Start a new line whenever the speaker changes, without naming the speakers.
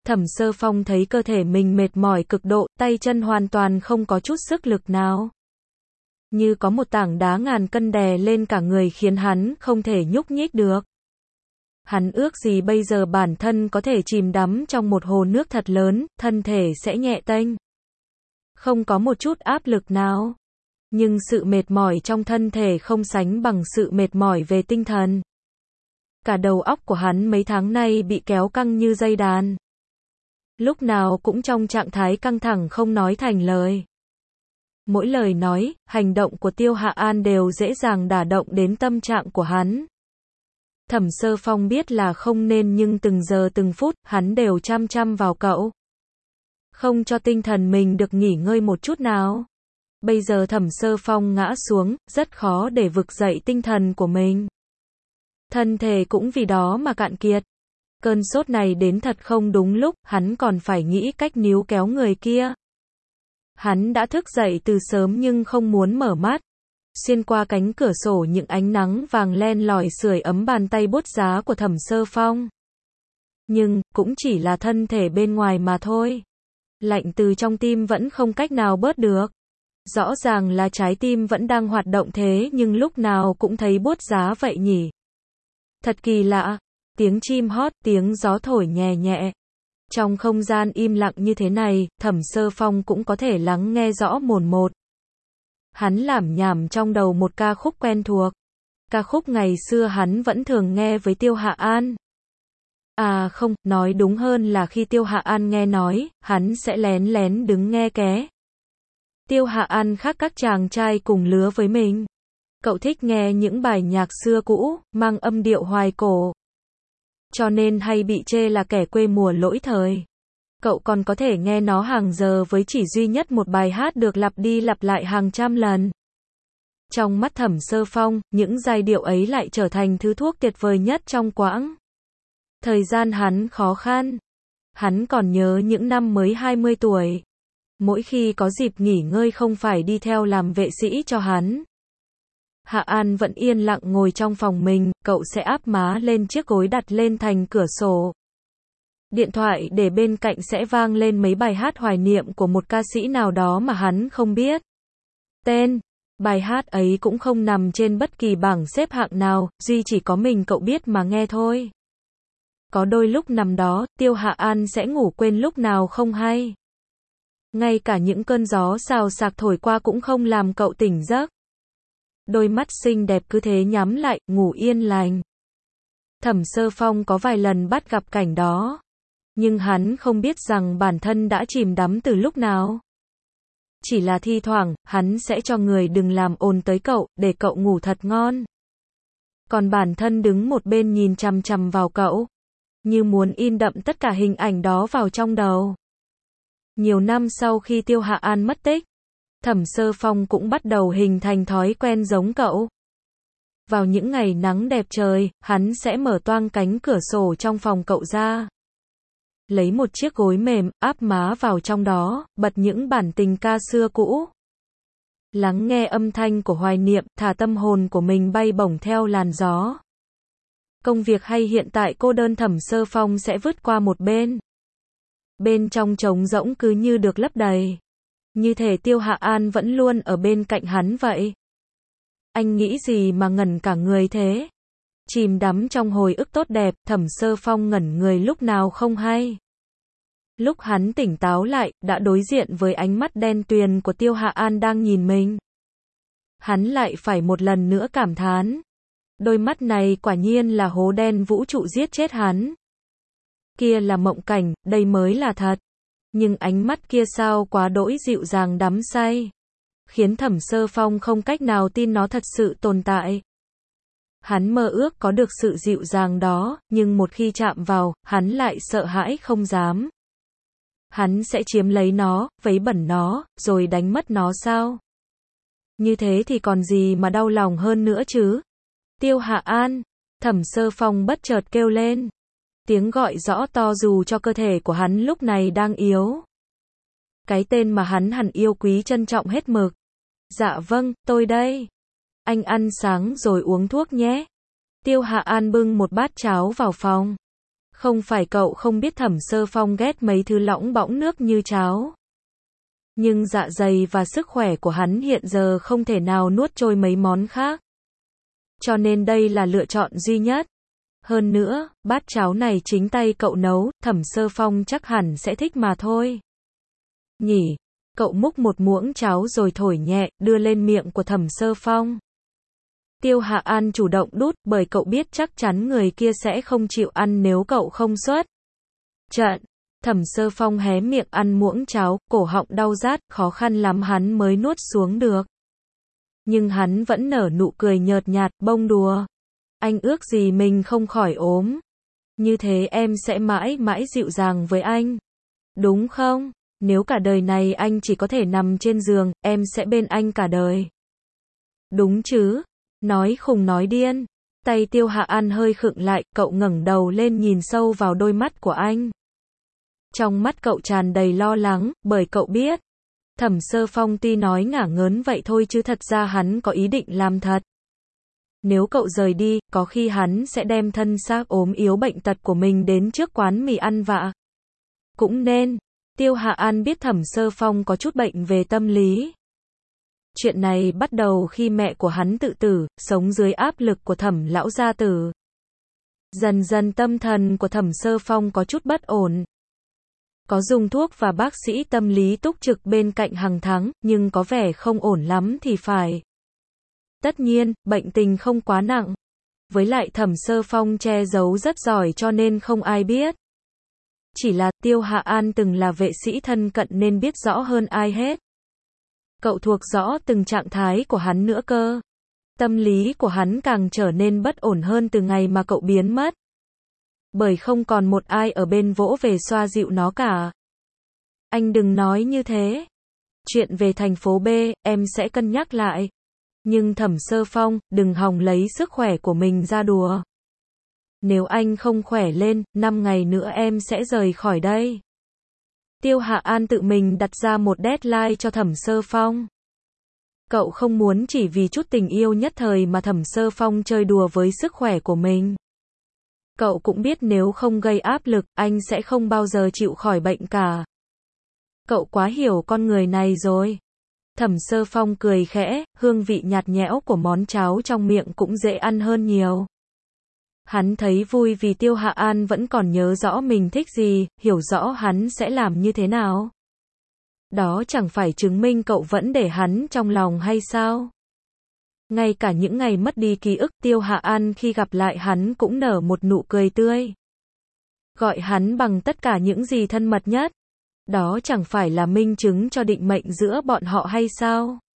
Thẩm Sơ Phong thấy cơ thể mình mệt mỏi cực độ, tay chân hoàn toàn không có chút sức lực nào. Như có một tảng đá ngàn cân đè lên cả người khiến hắn không thể nhúc nhích được. Hắn ước gì bây giờ bản thân có thể chìm đắm trong một hồ nước thật lớn, thân thể sẽ nhẹ tênh. Không có một chút áp lực nào. Nhưng sự mệt mỏi trong thân thể không sánh bằng sự mệt mỏi về tinh thần. Cả đầu óc của hắn mấy tháng nay bị kéo căng như dây đàn. Lúc nào cũng trong trạng thái căng thẳng không nói thành lời. Mỗi lời nói, hành động của Tiêu Hạ An đều dễ dàng đả động đến tâm trạng của hắn. Thẩm Sơ Phong biết là không nên nhưng từng giờ từng phút, hắn đều chăm chăm vào cậu. Không cho tinh thần mình được nghỉ ngơi một chút nào. Bây giờ Thẩm Sơ Phong ngã xuống, rất khó để vực dậy tinh thần của mình. Thân thể cũng vì đó mà cạn kiệt. Cơn sốt này đến thật không đúng lúc, hắn còn phải nghĩ cách níu kéo người kia. Hắn đã thức dậy từ sớm nhưng không muốn mở mắt. Xuyên qua cánh cửa sổ những ánh nắng vàng len lỏi sưởi ấm bàn tay bút giá của Thẩm Sơ Phong. Nhưng, cũng chỉ là thân thể bên ngoài mà thôi. Lạnh từ trong tim vẫn không cách nào bớt được. Rõ ràng là trái tim vẫn đang hoạt động thế nhưng lúc nào cũng thấy buốt giá vậy nhỉ. Thật kỳ lạ. Tiếng chim hót, tiếng gió thổi nhẹ nhẹ. Trong không gian im lặng như thế này, Thẩm Sơ Phong cũng có thể lắng nghe rõ mồn một. Hắn lảm nhảm trong đầu một ca khúc quen thuộc. Ca khúc ngày xưa hắn vẫn thường nghe với Tiêu Hạ An. À không, nói đúng hơn là khi Tiêu Hạ An nghe nói, hắn sẽ lén lén đứng nghe ké. Tiêu Hạ An khác các chàng trai cùng lứa với mình. Cậu thích nghe những bài nhạc xưa cũ, mang âm điệu hoài cổ. Cho nên hay bị chê là kẻ quê mùa lỗi thời. Cậu còn có thể nghe nó hàng giờ với chỉ duy nhất một bài hát được lặp đi lặp lại hàng trăm lần. Trong mắt Thẩm Sơ Phong, những giai điệu ấy lại trở thành thứ thuốc tuyệt vời nhất trong quãng thời gian hắn khó khăn. Hắn còn nhớ những năm mới 20 tuổi. Mỗi khi có dịp nghỉ ngơi không phải đi theo làm vệ sĩ cho hắn. Hạ An vẫn yên lặng ngồi trong phòng mình, cậu sẽ áp má lên chiếc gối đặt lên thành cửa sổ. Điện thoại để bên cạnh sẽ vang lên mấy bài hát hoài niệm của một ca sĩ nào đó mà hắn không biết tên. Bài hát ấy cũng không nằm trên bất kỳ bảng xếp hạng nào, duy chỉ có mình cậu biết mà nghe thôi. Có đôi lúc nằm đó, Tiêu Hạ An sẽ ngủ quên lúc nào không hay. Ngay cả những cơn gió xào xạc thổi qua cũng không làm cậu tỉnh giấc. Đôi mắt xinh đẹp cứ thế nhắm lại, ngủ yên lành. Thẩm Sơ Phong có vài lần bắt gặp cảnh đó. Nhưng hắn không biết rằng bản thân đã chìm đắm từ lúc nào. Chỉ là thi thoảng, hắn sẽ cho người đừng làm ồn tới cậu, để cậu ngủ thật ngon. Còn bản thân đứng một bên nhìn chằm chằm vào cậu. Như muốn in đậm tất cả hình ảnh đó vào trong đầu. Nhiều năm sau khi Tiêu Hạ An mất tích, Thẩm Sơ Phong cũng bắt đầu hình thành thói quen giống cậu. Vào những ngày nắng đẹp trời, hắn sẽ mở toang cánh cửa sổ trong phòng cậu ra. Lấy một chiếc gối mềm, áp má vào trong đó, bật những bản tình ca xưa cũ. Lắng nghe âm thanh của hoài niệm, thả tâm hồn của mình bay bổng theo làn gió. Công việc hay hiện tại cô đơn Thẩm Sơ Phong sẽ vứt qua một bên. Bên trong trống rỗng cứ như được lấp đầy. Như thể Tiêu Hạ An vẫn luôn ở bên cạnh hắn vậy. Anh nghĩ gì mà ngẩn cả người thế? Chìm đắm trong hồi ức tốt đẹp, Thẩm Sơ Phong ngẩn người lúc nào không hay. Lúc hắn tỉnh táo lại, đã đối diện với ánh mắt đen tuyền của Tiêu Hạ An đang nhìn mình. Hắn lại phải một lần nữa cảm thán. Đôi mắt này quả nhiên là hố đen vũ trụ giết chết hắn. Kia là mộng cảnh, đây mới là thật. Nhưng ánh mắt kia sao quá đỗi dịu dàng đắm say. Khiến Thẩm Sơ Phong không cách nào tin nó thật sự tồn tại. Hắn mơ ước có được sự dịu dàng đó, nhưng một khi chạm vào, hắn lại sợ hãi không dám. Hắn sẽ chiếm lấy nó, vấy bẩn nó, rồi đánh mất nó sao? Như thế thì còn gì mà đau lòng hơn nữa chứ? Tiêu Hạ An, Thẩm Sơ Phong bất chợt kêu lên. Tiếng gọi rõ to dù cho cơ thể của hắn lúc này đang yếu. Cái tên mà hắn hẳn yêu quý trân trọng hết mực. Dạ vâng, tôi đây. Anh ăn sáng rồi uống thuốc nhé. Tiêu Hạ An bưng một bát cháo vào phòng. Không phải cậu không biết Thẩm Sơ Phong ghét mấy thứ lõng bõng nước như cháo. Nhưng dạ dày và sức khỏe của hắn hiện giờ không thể nào nuốt trôi mấy món khác. Cho nên đây là lựa chọn duy nhất. Hơn nữa, bát cháo này chính tay cậu nấu, Thẩm Sơ Phong chắc hẳn sẽ thích mà thôi. Nhỉ, cậu múc một muỗng cháo rồi thổi nhẹ, đưa lên miệng của Thẩm Sơ Phong. Tiêu Hạ An chủ động đút, bởi cậu biết chắc chắn người kia sẽ không chịu ăn nếu cậu không xuất trận. Thẩm Sơ Phong hé miệng ăn muỗng cháo, cổ họng đau rát, khó khăn lắm hắn mới nuốt xuống được. Nhưng hắn vẫn nở nụ cười nhợt nhạt, bông đùa. Anh ước gì mình không khỏi ốm. Như thế em sẽ mãi mãi dịu dàng với anh. Đúng không? Nếu cả đời này anh chỉ có thể nằm trên giường, em sẽ bên anh cả đời. Đúng chứ? Nói khùng nói điên. Tay Tiêu Hạ An hơi khựng lại, cậu ngẩng đầu lên nhìn sâu vào đôi mắt của anh. Trong mắt cậu tràn đầy lo lắng, bởi cậu biết. Thẩm Sơ Phong tuy nói ngả ngớn vậy thôi chứ thật ra hắn có ý định làm thật. Nếu cậu rời đi, có khi hắn sẽ đem thân xác ốm yếu bệnh tật của mình đến trước quán mì ăn vạ. Cũng nên. Tiêu Hạ An biết Thẩm Sơ Phong có chút bệnh về tâm lý. Chuyện này bắt đầu khi mẹ của hắn tự tử, sống dưới áp lực của Thẩm lão gia tử. Dần dần tâm thần của Thẩm Sơ Phong có chút bất ổn. Có dùng thuốc và bác sĩ tâm lý túc trực bên cạnh hàng tháng, nhưng có vẻ không ổn lắm thì phải. Tất nhiên, bệnh tình không quá nặng. Với lại Thẩm Sơ Phong che giấu rất giỏi cho nên không ai biết. Chỉ là Tiêu Hạ An từng là vệ sĩ thân cận nên biết rõ hơn ai hết. Cậu thuộc rõ từng trạng thái của hắn nữa cơ. Tâm lý của hắn càng trở nên bất ổn hơn từ ngày mà cậu biến mất. Bởi không còn một ai ở bên vỗ về xoa dịu nó cả. Anh đừng nói như thế. Chuyện về thành phố B, em sẽ cân nhắc lại. Nhưng Thẩm Sơ Phong, đừng hòng lấy sức khỏe của mình ra đùa. Nếu anh không khỏe lên, 5 ngày nữa em sẽ rời khỏi đây. Tiêu Hạ An tự mình đặt ra một deadline cho Thẩm Sơ Phong. Cậu không muốn chỉ vì chút tình yêu nhất thời mà Thẩm Sơ Phong chơi đùa với sức khỏe của mình. Cậu cũng biết nếu không gây áp lực, anh sẽ không bao giờ chịu khỏi bệnh cả. Cậu quá hiểu con người này rồi. Thẩm Sơ Phong cười khẽ, hương vị nhạt nhẽo của món cháo trong miệng cũng dễ ăn hơn nhiều. Hắn thấy vui vì Tiêu Hạ An vẫn còn nhớ rõ mình thích gì, hiểu rõ hắn sẽ làm như thế nào. Đó chẳng phải chứng minh cậu vẫn để hắn trong lòng hay sao? Ngay cả những ngày mất đi ký ức, Tiêu Hạ An khi gặp lại hắn cũng nở một nụ cười tươi. Gọi hắn bằng tất cả những gì thân mật nhất. Đó chẳng phải là minh chứng cho định mệnh giữa bọn họ hay sao?